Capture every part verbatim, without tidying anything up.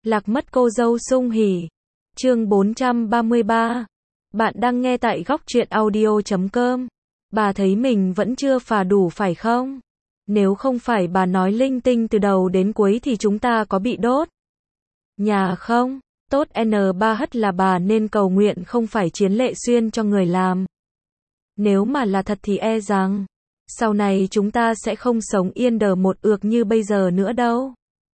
Lạc mất cô dâu sung hỉ. Chương bốn trăm ba mươi ba. Bạn đang nghe tại góc truyện audio chấm com. Bà thấy mình vẫn chưa phà đủ phải không? Nếu không phải bà nói linh tinh từ đầu đến cuối thì chúng ta có bị đốt nhà không? Tốt N ba hất là bà nên cầu nguyện không phải Chiến Lệ Xuyên cho người làm. Nếu mà là thật thì e rằng sau này chúng ta sẽ không sống yên đờ một ược như bây giờ nữa đâu.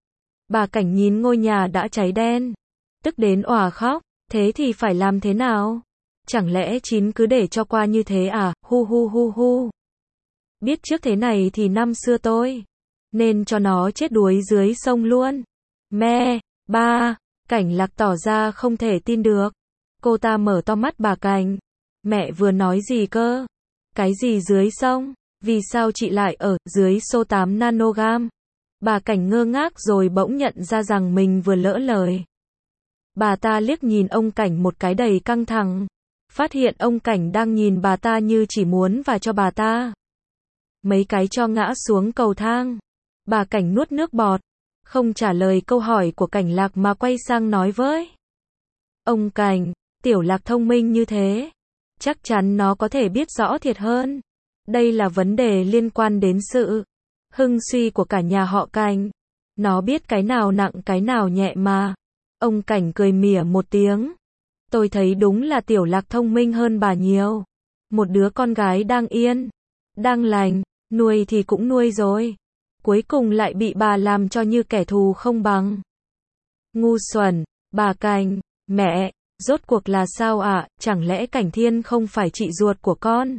Bà Cảnh nhìn ngôi nhà đã cháy đen, tức đến òa khóc. Thế thì phải làm thế nào? Chẳng lẽ Chín cứ để cho qua như thế à? Hu hu hu hu. Biết trước thế này thì năm xưa tôi nên cho nó chết đuối dưới sông luôn. Mẹ, ba, Cảnh Lạc tỏ ra không thể tin được. Cô ta mở to mắt bà Cảnh. Mẹ vừa nói gì cơ? Cái gì dưới sông? Vì sao chị lại ở dưới số tám nanogam? Bà Cảnh ngơ ngác rồi bỗng nhận ra rằng mình vừa lỡ lời. Bà ta liếc nhìn ông Cảnh một cái đầy căng thẳng. Phát hiện ông Cảnh đang nhìn bà ta như chỉ muốn và cho bà ta mấy cái cho ngã xuống cầu thang. Bà Cảnh nuốt nước bọt, không trả lời câu hỏi của Cảnh Lạc mà quay sang nói với ông Cảnh, Tiểu Lạc thông minh như thế, chắc chắn nó có thể biết rõ thiệt hơn. Đây là vấn đề liên quan đến sự hưng suy của cả nhà họ Cảnh. Nó biết cái nào nặng cái nào nhẹ mà. Ông Cảnh cười mỉa một tiếng. Tôi thấy đúng là Tiểu Lạc thông minh hơn bà nhiều. Một đứa con gái đang yên, đang lành, nuôi thì cũng nuôi rồi. Cuối cùng lại bị bà làm cho như kẻ thù không bằng. Ngu xuẩn, bà Cảnh, mẹ, rốt cuộc là sao ạ? À? Chẳng lẽ Cảnh Thiên không phải chị ruột của con?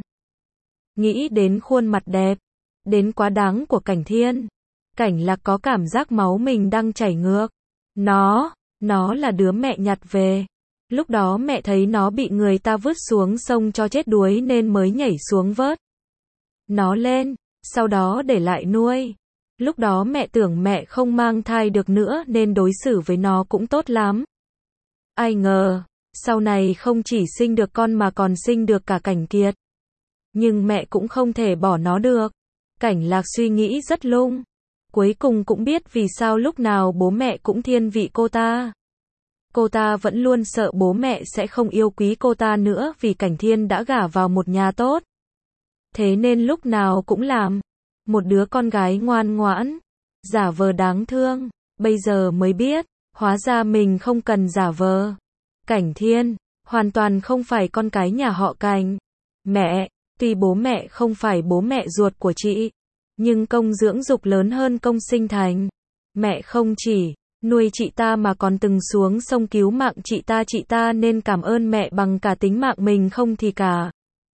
Nghĩ đến khuôn mặt đẹp, đến quá đáng của Cảnh Thiên, Cảnh Lạc có cảm giác máu mình đang chảy ngược. Nó, nó là đứa mẹ nhặt về. Lúc đó mẹ thấy nó bị người ta vứt xuống sông cho chết đuối nên mới nhảy xuống vớt nó lên, sau đó để lại nuôi. Lúc đó mẹ tưởng mẹ không mang thai được nữa nên đối xử với nó cũng tốt lắm. Ai ngờ, sau này không chỉ sinh được con mà còn sinh được cả Cảnh Kiệt. Nhưng mẹ cũng không thể bỏ nó được. Cảnh Lạc suy nghĩ rất lung. Cuối cùng cũng biết vì sao lúc nào bố mẹ cũng thiên vị cô ta. Cô ta vẫn luôn sợ bố mẹ sẽ không yêu quý cô ta nữa vì Cảnh Thiên đã gả vào một nhà tốt. Thế nên lúc nào cũng làm một đứa con gái ngoan ngoãn, giả vờ đáng thương. Bây giờ mới biết, hóa ra mình không cần giả vờ. Cảnh Thiên hoàn toàn không phải con cái nhà họ Cảnh. Mẹ, tuy bố mẹ không phải bố mẹ ruột của chị, nhưng công dưỡng dục lớn hơn công sinh thành. Mẹ không chỉ nuôi chị ta mà còn từng xuống sông cứu mạng chị ta, chị ta nên cảm ơn mẹ bằng cả tính mạng mình, không thì cả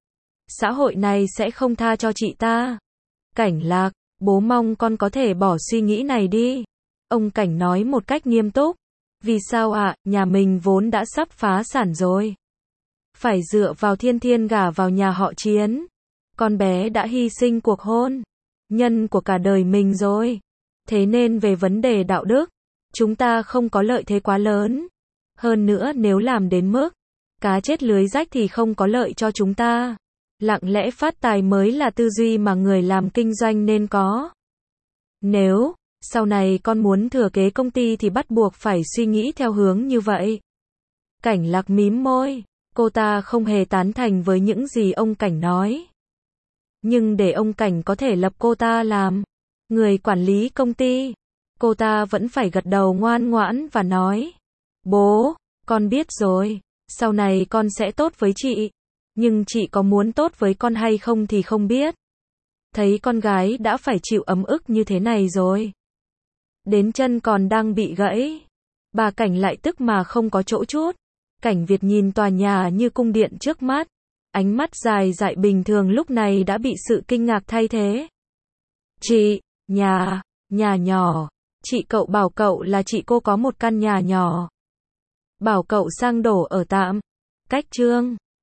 xã hội này sẽ không tha cho chị ta. Cảnh Lạc, bố mong con có thể bỏ suy nghĩ này đi. Ông Cảnh nói một cách nghiêm túc. Vì sao ạ? À, nhà mình vốn đã sắp phá sản rồi. Phải dựa vào Thiên Thiên gả vào nhà họ Chiến. Con bé đã hy sinh cuộc hôn nhân của cả đời mình rồi. Thế nên về vấn đề đạo đức, chúng ta không có lợi thế quá lớn. Hơn nữa nếu làm đến mức cá chết lưới rách thì không có lợi cho chúng ta. Lặng lẽ phát tài mới là tư duy mà người làm kinh doanh nên có. Nếu sau này con muốn thừa kế công ty thì bắt buộc phải suy nghĩ theo hướng như vậy. Cảnh Lạc mím môi. Cô ta không hề tán thành với những gì ông Cảnh nói. Nhưng để ông Cảnh có thể lập cô ta làm người quản lý công ty, cô ta vẫn phải gật đầu ngoan ngoãn và nói. Bố, con biết rồi. Sau này con sẽ tốt với chị. Nhưng chị có muốn tốt với con hay không thì không biết. Thấy con gái đã phải chịu ấm ức như thế này rồi. Đến chân còn đang bị gãy. Bà Cảnh lại tức mà không có chỗ chút. Cảnh Việt nhìn tòa nhà như cung điện trước mắt. Ánh mắt dài dại bình thường lúc này đã bị sự kinh ngạc thay thế. Chị, nhà, nhà nhỏ. Chị cậu bảo cậu là chị cô có một căn nhà nhỏ. Bảo cậu sang đổ ở tạm. Cách Trương